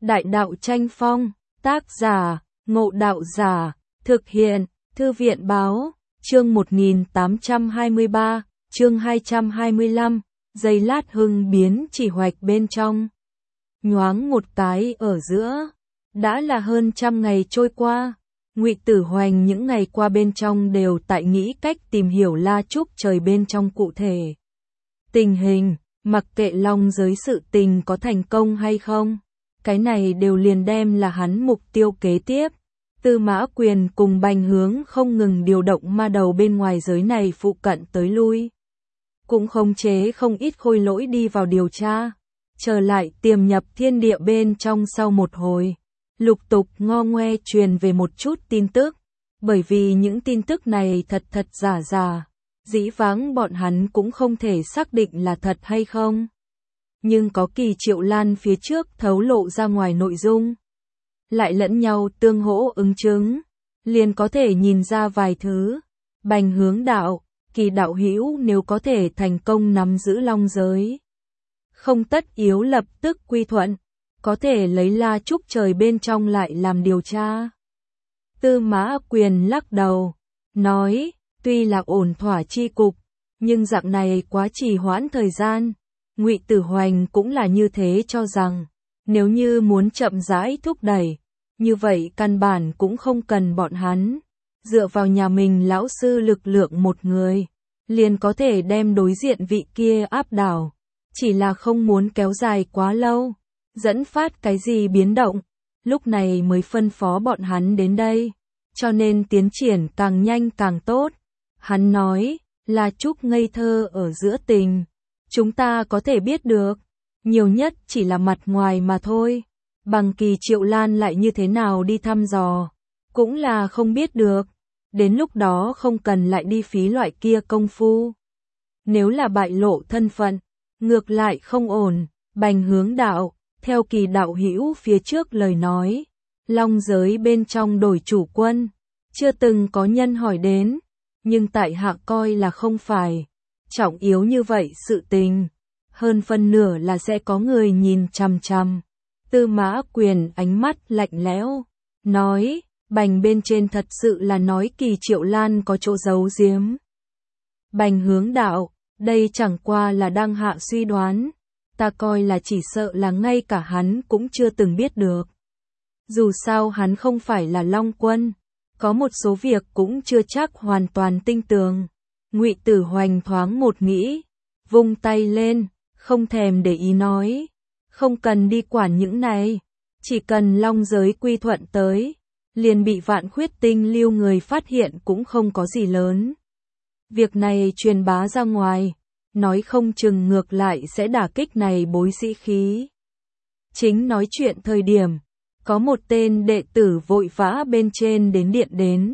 Đại đạo tranh phong, tác giả, Ngộ Đạo Giả, thực hiện, Thư viện báo, chương 1823, chương 225, giây lát hưng biến chỉ hoạch bên trong. Nhoáng một cái ở giữa, đã là hơn 100 ngày trôi qua. Ngụy Tử Hoành những ngày qua bên trong đều tại nghĩ cách tìm hiểu La Trúc Trời bên trong cụ thể tình hình, mặc kệ long giới sự tình có thành công hay không, cái này đều liền đem là hắn mục tiêu kế tiếp. Tư Mã Quyền cùng Bành Hướng không ngừng điều động ma đầu bên ngoài giới này phụ cận tới lui, cũng khống chế không ít khôi lỗi đi vào điều tra. Trở lại tiềm nhập thiên địa bên trong sau một hồi, lục tục ngo ngoe truyền về một chút tin tức, bởi vì những tin tức này thật giả, dĩ vãng bọn hắn cũng không thể xác định là thật hay không. Nhưng có Kỳ Triệu Lan phía trước thấu lộ ra ngoài nội dung, lại lẫn nhau tương hỗ ứng chứng, liền có thể nhìn ra vài thứ. Bành Hướng đạo, Kỳ đạo hữu nếu có thể thành công nắm giữ long giới, không tất yếu lập tức quy thuận, có thể lấy La Trúc Trời bên trong lại làm điều tra. Tư Mã Quyền lắc đầu, nói, tuy là ổn thỏa chi cục, nhưng dạng này quá trì hoãn thời gian. Ngụy Tử Hoành cũng là như thế cho rằng, nếu như muốn chậm rãi thúc đẩy, như vậy căn bản cũng không cần bọn hắn dựa vào nhà mình lão sư lực lượng một người, liền có thể đem đối diện vị kia áp đảo, chỉ là không muốn kéo dài quá lâu, dẫn phát cái gì biến động, lúc này mới phân phó bọn hắn đến đây, cho nên tiến triển càng nhanh càng tốt. Hắn nói, là Trúc ngây thơ ở giữa tình, chúng ta có thể biết được, nhiều nhất chỉ là mặt ngoài mà thôi. Bằng Kỳ Triệu Lan lại như thế nào đi thăm dò, cũng là không biết được, đến lúc đó không cần lại đi phí loại kia công phu. Nếu là bại lộ thân phận, ngược lại không ổn. Bành Hướng đạo, theo Kỳ đạo hữu phía trước lời nói, long giới bên trong đổi chủ quân, chưa từng có nhân hỏi đến, nhưng tại hạ coi là không phải trọng yếu như vậy sự tình, hơn phân nửa là sẽ có người nhìn chằm chằm. Tư Mã Quyền ánh mắt lạnh lẽo, nói, Bành bên trên thật sự là nói Kỳ Triệu Lan có chỗ giấu giếm. Bành Hướng đạo, đây chẳng qua là đang hạ suy đoán, ta coi là chỉ sợ là ngay cả hắn cũng chưa từng biết được. Dù sao hắn không phải là Long Quân, có một số việc cũng chưa chắc hoàn toàn tinh tường. Ngụy Tử Hoành thoáng một nghĩ, vung tay lên, không thèm để ý nói, không cần đi quản những này, chỉ cần long giới quy thuận tới, liền bị Vạn Khuyết Tinh lưu người phát hiện cũng không có gì lớn. Việc này truyền bá ra ngoài, nói không chừng ngược lại sẽ đả kích này bối sĩ khí. Chính nói chuyện thời điểm, có một tên đệ tử vội vã bên trên đến điện đến.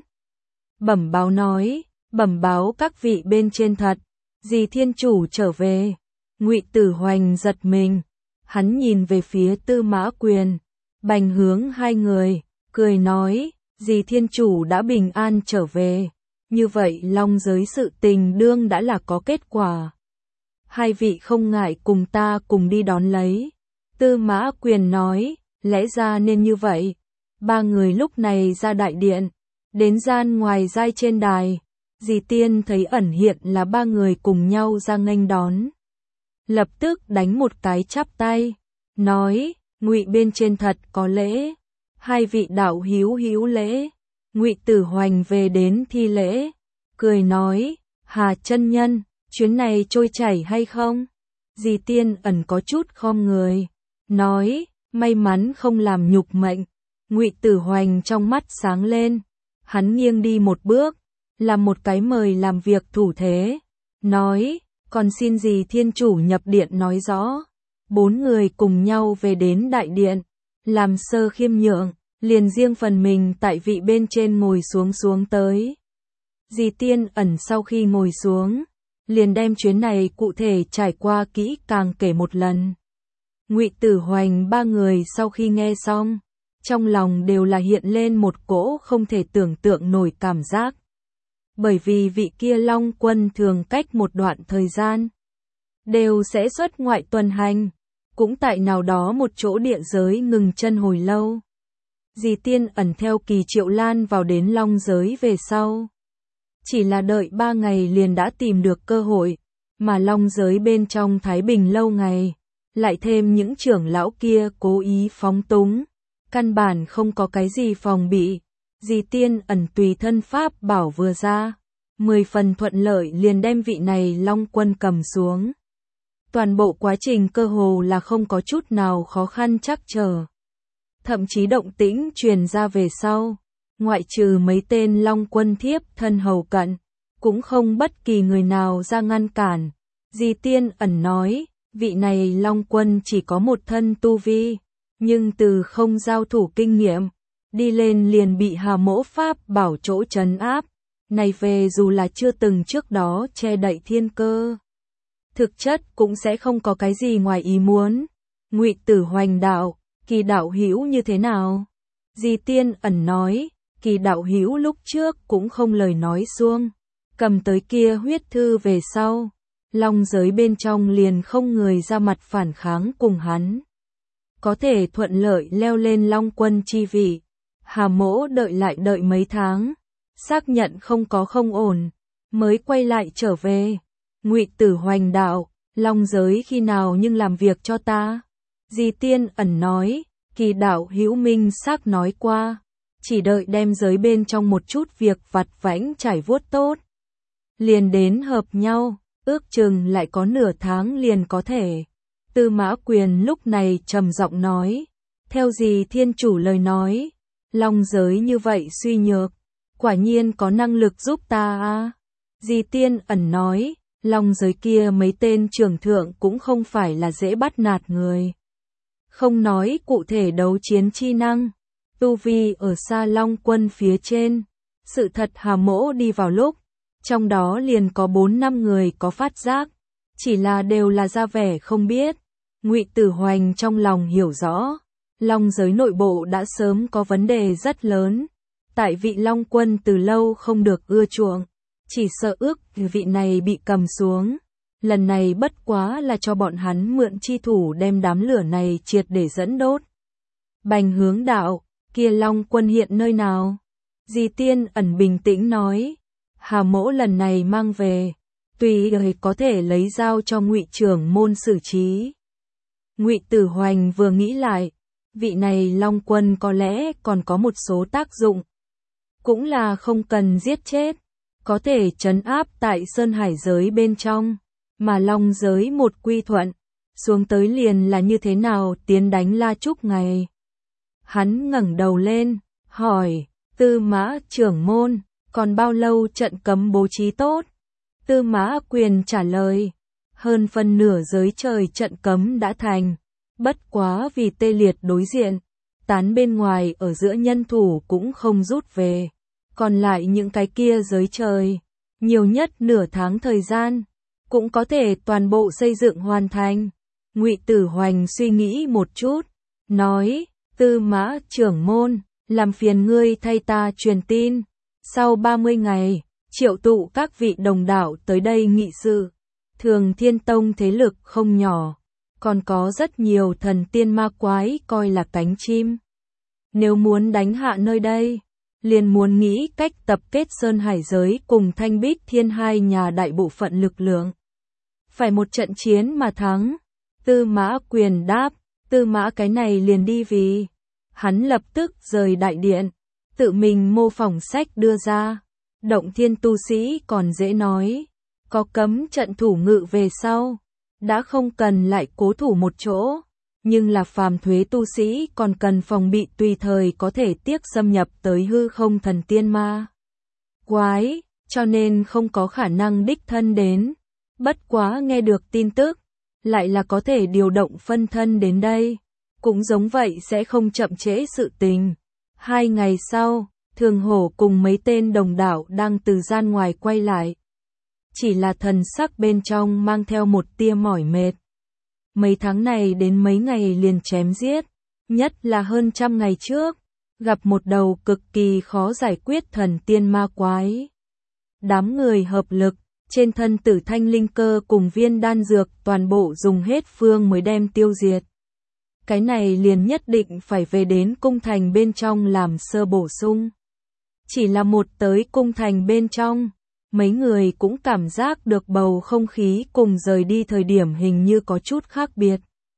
Bẩm báo nói, bẩm báo các vị bên trên thật, dì thiên chủ trở về. Ngụy Tử Hoành giật mình, hắn nhìn về phía Tư Mã Quyền, Bành Hướng hai người, cười nói, dì thiên chủ đã bình an trở về, như vậy long giới sự tình đương đã là có kết quả. Hai vị không ngại cùng ta cùng đi đón lấy. Tư Mã Quyền nói, lẽ ra nên như vậy. Ba người lúc này ra đại điện, đến gian ngoài giai trên đài, dì tiên thấy ẩn hiện là ba người cùng nhau ra nghênh đón. Lập tức đánh một cái chắp tay, nói, Ngụy bên trên thật có lễ, hai vị đạo hữu lễ. Ngụy Tử Hoành về đến thi lễ, cười nói, Hà chân nhân, chuyến này trôi chảy hay không? Dì tiên ẩn có chút khom người, nói, may mắn không làm nhục mệnh. Ngụy Tử Hoành trong mắt sáng lên, hắn nghiêng đi một bước, làm một cái mời làm việc thủ thế, nói, còn xin dì thiên chủ nhập điện nói rõ. Bốn người cùng nhau về đến đại điện, làm sơ khiêm nhượng, liền riêng phần mình tại vị bên trên ngồi xuống tới. Dì tiên ẩn sau khi ngồi xuống, liền đem chuyến này cụ thể trải qua kỹ càng kể một lần. Ngụy Tử Hoành ba người sau khi nghe xong, trong lòng đều là hiện lên một cỗ không thể tưởng tượng nổi cảm giác. Bởi vì vị kia Long Quân thường cách một đoạn thời gian đều sẽ xuất ngoại tuần hành, cũng tại nào đó một chỗ địa giới ngừng chân hồi lâu. Dì Tiên Ẩn theo Kỳ Triệu Lan vào đến Long giới về sau. Chỉ là đợi 3 ngày liền đã tìm được cơ hội, mà Long giới bên trong thái bình lâu ngày, lại thêm những trưởng lão kia cố ý phóng túng, căn bản không có cái gì phòng bị. Dì Tiên Ẩn tùy thân pháp bảo vừa ra, 10 phần thuận lợi liền đem vị này Long quân cầm xuống. Toàn bộ quá trình cơ hồ là không có chút nào khó khăn trắc trở. Thậm chí động tĩnh truyền ra về sau, ngoại trừ mấy tên Long quân thiếp thân hầu cận, cũng không bất kỳ người nào ra ngăn cản. Dì Tiên Ẩn nói, vị này Long quân chỉ có một thân tu vi, nhưng từ không giao thủ kinh nghiệm, đi lên liền bị Hà Mỗ pháp bảo chỗ trấn áp, này về dù là chưa từng trước đó che đậy thiên cơ. Thực chất cũng sẽ không có cái gì ngoài ý muốn. Ngụy Tử Hoành đạo, Kỳ đạo hữu như thế nào? Dì Tiên Ẩn nói, Kỳ đạo hữu lúc trước cũng không lời nói xuông, cầm tới kia huyết thư về sau, Long giới bên trong liền không người ra mặt phản kháng cùng hắn. Có thể thuận lợi leo lên Long quân chi vị. Hà Mỗ đợi mấy tháng, xác nhận không có không ổn, mới quay lại trở về. Ngụy Tử Hoành đạo, Long giới khi nào nhưng làm việc cho ta? Dì Tiên Ẩn nói, Kỳ đạo hữu minh xác nói qua, chỉ đợi đem giới bên trong một chút việc vặt vãnh trải vuốt tốt, liền đến hợp nhau, ước chừng lại có nửa tháng liền có thể. Tư Mã Quyền lúc này trầm giọng nói, theo dì thiên chủ lời nói, Long giới như vậy suy nhược, quả nhiên có năng lực giúp ta à? Dì Tiên Ẩn nói, Long giới kia mấy tên trưởng thượng cũng không phải là dễ bắt nạt người. Không nói cụ thể đấu chiến chi năng, tu vi ở xa Long quân phía trên. Sự thật Hà Mỗ đi vào lúc, trong đó liền có 4-5 người có phát giác, chỉ là đều là ra vẻ không biết. Ngụy Tử Hoành trong lòng hiểu rõ, Long giới nội bộ đã sớm có vấn đề rất lớn. Tại vị Long quân từ lâu không được ưa chuộng, chỉ sợ ước vị này bị cầm xuống. Lần này bất quá là cho bọn hắn mượn chi thủ đem đám lửa này triệt để dẫn đốt. Bành Hướng đạo, kia Long quân hiện nơi nào? Dì Tiên Ẩn bình tĩnh nói, Hà Mỗ lần này mang về, tùy đời có thể lấy giao cho Ngụy trưởng môn xử trí. Ngụy Tử Hoành vừa nghĩ lại, vị này Long quân có lẽ còn có một số tác dụng, cũng là không cần giết chết, có thể trấn áp tại Sơn Hải giới bên trong, mà Long giới một quy thuận, xuống tới liền là như thế nào tiến đánh La Trúc ngày. Hắn ngẩng đầu lên, hỏi, Tư Mã trưởng môn, còn bao lâu trận cấm bố trí tốt? Tư Mã Quyền trả lời, hơn phân nửa giới trời trận cấm đã thành, bất quá vì tê liệt đối diện, tán bên ngoài ở giữa nhân thủ cũng không rút về, còn lại những cái kia giới trời, nhiều nhất nửa tháng thời gian, cũng có thể toàn bộ xây dựng hoàn thành. Ngụy Tử Hoành suy nghĩ một chút, nói, Tư Mã trưởng môn, làm phiền ngươi thay ta truyền tin, sau 30 ngày, triệu tụ các vị đồng đạo tới đây nghị sự. Thường Thiên Tông thế lực không nhỏ, còn có rất nhiều thần tiên ma quái coi là cánh chim. Nếu muốn đánh hạ nơi đây, liền muốn nghĩ cách tập kết Sơn Hải giới cùng Thanh Bích Thiên hai nhà đại bộ phận lực lượng. Phải một trận chiến mà thắng. Tư Mã Quyền đáp, Tư Mã cái này liền đi vì. Hắn lập tức rời đại điện, tự mình mô phỏng sách đưa ra. Động thiên tu sĩ còn dễ nói, có cấm trận thủ ngự về sau, đã không cần lại cố thủ một chỗ, nhưng là phàm thuế tu sĩ còn cần phòng bị tùy thời có thể tiếc xâm nhập tới hư không thần tiên ma quái, cho nên không có khả năng đích thân đến. Bất quá nghe được tin tức, lại là có thể điều động phân thân đến đây, cũng giống vậy sẽ không chậm trễ sự tình. 2 ngày sau, Thường Hổ cùng mấy tên đồng đạo đang từ gian ngoài quay lại. Chỉ là thần sắc bên trong mang theo một tia mỏi mệt. Mấy tháng này đến mấy ngày liền chém giết, nhất là hơn 100 ngày trước, gặp một đầu cực kỳ khó giải quyết thần tiên ma quái. Đám người hợp lực, trên thân Tử Thanh linh cơ cùng viên đan dược toàn bộ dùng hết phương mới đem tiêu diệt. cái này liền nhất định phải về đến cung thành bên trong làm sơ bổ sung. Chỉ là một tới cung thành bên trong, mấy người cũng cảm giác được bầu không khí cùng rời đi thời điểm hình như có chút khác biệt.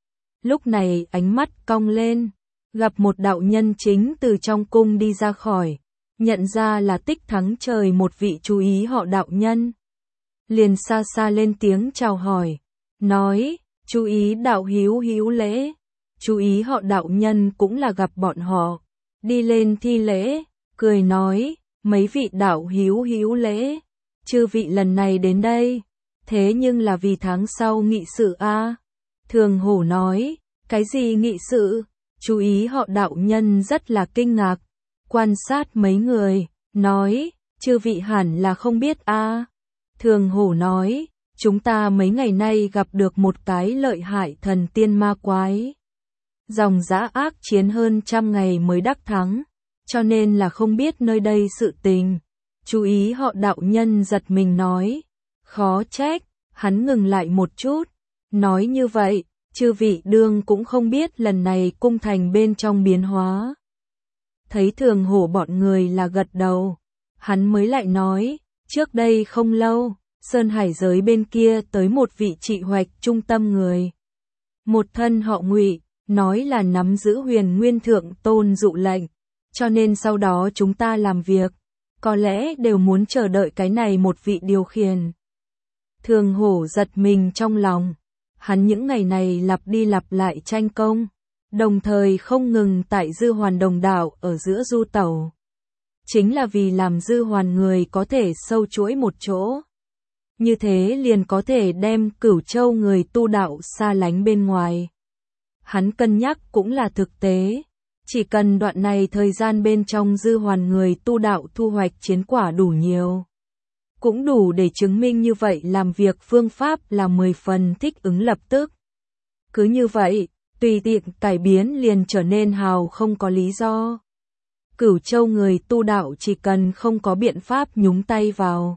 Lúc này ánh mắt cong lên, gặp một đạo nhân chính từ trong cung đi ra khỏi, nhận ra là Tích Thắng Trời, một vị chú ý họ đạo nhân. Liền xa xa lên tiếng chào hỏi, nói, chú ý đạo hữu hữu lễ. Chú ý họ đạo nhân cũng là gặp bọn họ, đi lên thi lễ, cười nói, mấy vị đạo hữu hữu lễ, chư vị lần này đến đây, thế nhưng là vì tháng sau nghị sự a. Thường Hổ nói, cái gì nghị sự? Chú ý họ đạo nhân rất là kinh ngạc, quan sát mấy người, nói, chư vị hẳn là không biết a. Thường Hổ nói, chúng ta mấy ngày nay gặp được một cái lợi hại thần tiên ma quái. Dòng dã ác chiến hơn 100 ngày mới đắc thắng, cho nên là không biết nơi đây sự tình. Chú ý họ đạo nhân giật mình nói, khó trách. Hắn ngừng lại một chút, nói như vậy, chư vị đương cũng không biết lần này cung thành bên trong biến hóa. Thấy Thường Hổ bọn người là gật đầu, hắn mới lại nói, trước đây không lâu, Sơn Hải giới bên kia tới một vị trị hoạch trung tâm người. Một thân họ Ngụy, nói là nắm giữ Huyền Nguyên Thượng Tôn dụ lệnh, cho nên sau đó chúng ta làm việc, có lẽ đều muốn chờ đợi cái này một vị điều khiển. Thường Hổ giật mình trong lòng, hắn những ngày này lặp đi lặp lại tranh công, đồng thời không ngừng tại Dư Hoàn Đồng đảo ở giữa du tẩu. Chính là vì làm Dư Hoàn người có thể sâu chuỗi một chỗ. Như thế liền có thể đem Cửu Châu người tu đạo xa lánh bên ngoài. Hắn cân nhắc cũng là thực tế, chỉ cần đoạn này thời gian bên trong Dư Hoàn người tu đạo thu hoạch chiến quả đủ nhiều, cũng đủ để chứng minh như vậy làm việc phương pháp là 10 phần thích ứng lập tức. Cứ như vậy, tùy tiện cải biến liền trở nên hào không có lý do. Cửu Châu người tu đạo chỉ cần không có biện pháp nhúng tay vào,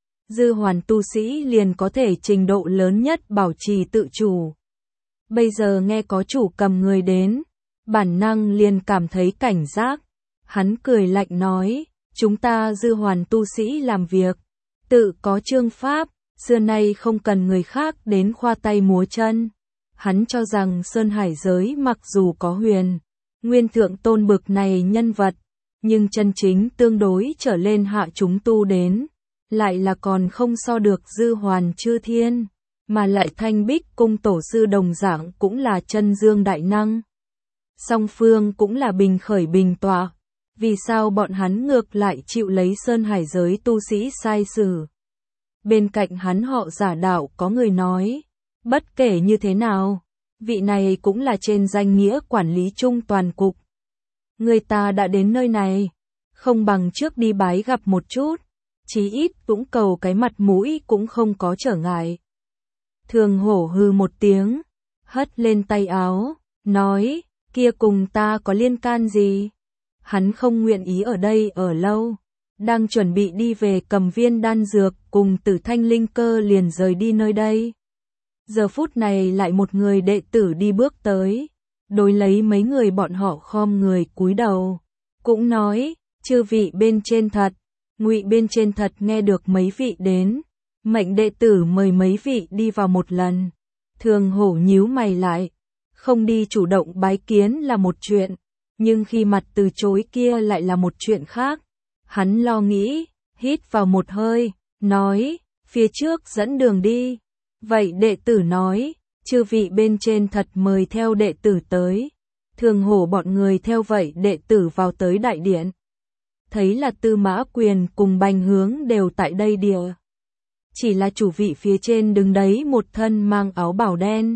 Dư Hoàn tu sĩ liền có thể trình độ lớn nhất bảo trì tự chủ. Bây giờ nghe có chủ cầm người đến, bản năng liền cảm thấy cảnh giác. Hắn cười lạnh nói, chúng ta Dư Hoàn tu sĩ làm việc, tự có chương pháp, xưa nay không cần người khác đến khoa tay múa chân. Hắn cho rằng Sơn Hải giới mặc dù có Huyền Nguyên Thượng Tôn bực này nhân vật, nhưng chân chính tương đối trở lên hạ chúng tu đến, lại là còn không so được Dư Hoàn chư thiên, mà lại Thanh Bích cung tổ sư đồng dạng cũng là chân dương đại năng. Song phương cũng là bình khởi bình tọa, vì sao bọn hắn ngược lại chịu lấy Sơn Hải giới tu sĩ sai xử? Bên cạnh hắn họ Giả Đạo có người nói, bất kể như thế nào, vị này cũng là trên danh nghĩa quản lý chung toàn cục. Người ta đã đến nơi này, không bằng trước đi bái gặp một chút, chí ít cũng cầu cái mặt mũi cũng không có trở ngại. Thường Hổ hừ một tiếng, hất lên tay áo, nói, kia cùng ta có liên can gì? Hắn không nguyện ý ở đây ở lâu, đang chuẩn bị đi về cầm viên đan dược cùng Tử Thanh linh cơ liền rời đi nơi đây. Giờ phút này lại một người đệ tử đi bước tới, đối lấy mấy người bọn họ khom người cúi đầu, cũng nói, chư vị bên trên thật. Ngụy bên trên thật nghe được mấy vị đến, mệnh đệ tử mời mấy vị đi vào một lần. Thường Hổ nhíu mày lại, không đi chủ động bái kiến là một chuyện, nhưng khi mặt từ chối kia lại là một chuyện khác. Hắn lo nghĩ, hít vào một hơi, nói, phía trước dẫn đường đi. Vậy đệ tử nói, chư vị bên trên thật mời theo đệ tử tới. Thường Hổ bọn người theo vậy đệ tử vào tới đại điện. Thấy là Tư Mã Quyền cùng Bành Hướng đều tại đây địa. Chỉ là chủ vị phía trên đứng đấy một thân mang áo bào đen.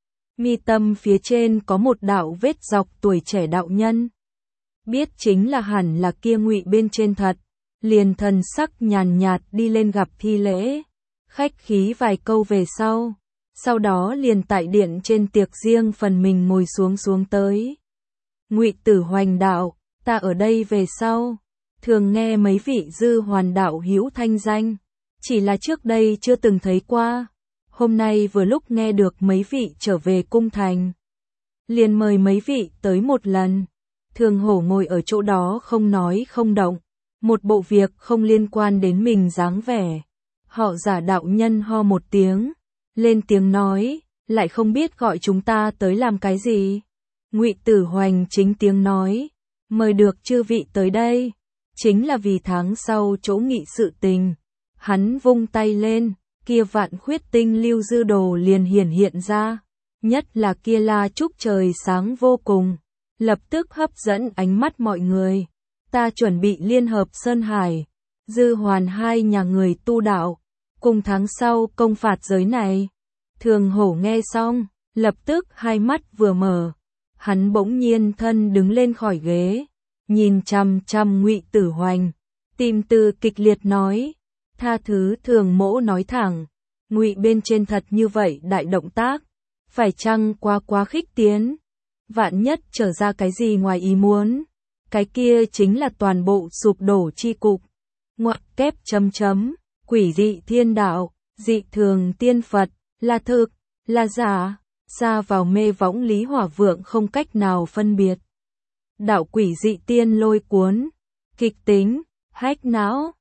Mi tâm phía trên có một đạo vết dọc tuổi trẻ đạo nhân. Biết chính là hẳn là kia Ngụy bên trên thật, liền thần sắc nhàn nhạt đi lên gặp thi lễ, khách khí vài câu về sau đó liền tại điện trên tiệc riêng phần mình ngồi xuống tới. Ngụy Tử Hoành đạo, ta ở đây về sau, thường nghe mấy vị Dư Hoàn đạo hữu thanh danh, chỉ là trước đây chưa từng thấy qua, hôm nay vừa lúc nghe được mấy vị trở về cung thành. liền mời mấy vị tới một lần. Thường Hổ ngồi ở chỗ đó không nói không động, một bộ việc không liên quan đến mình dáng vẻ. Họ Giả đạo nhân ho một tiếng, lên tiếng nói, lại không biết gọi chúng ta tới làm cái gì. Ngụy Tử Hoành chính tiếng nói, mời được chư vị tới đây, chính là vì tháng sau chỗ nghị sự tình. Hắn vung tay lên, kia vạn khuyết tinh lưu dư đồ liền hiển hiện ra, nhất là kia la trúc trời sáng vô cùng, lập tức hấp dẫn ánh mắt mọi người. Ta chuẩn bị liên hợp Sơn Hải, Dư Hoàn hai nhà người tu đạo, cùng tháng sau công phạt giới này. Thường Hổ nghe xong, lập tức hai mắt vừa mở, hắn bỗng nhiên thân đứng lên khỏi ghế, nhìn chằm chằm Ngụy Tử Hoành, tìm từ kịch liệt nói, tha thứ Thường mỗ nói thẳng, Ngụy bên trên thật như vậy đại động tác, phải chăng quá khích tiến, vạn nhất trở ra cái gì ngoài ý muốn, cái kia chính là toàn bộ sụp đổ chi cục. Ngoặc kép quỷ dị thiên đạo, dị thường tiên Phật, là thực, là giả, xa vào mê võng Lý Hỏa Vượng không cách nào phân biệt. Đạo quỷ dị tiên lôi cuốn, kịch tính, hách não,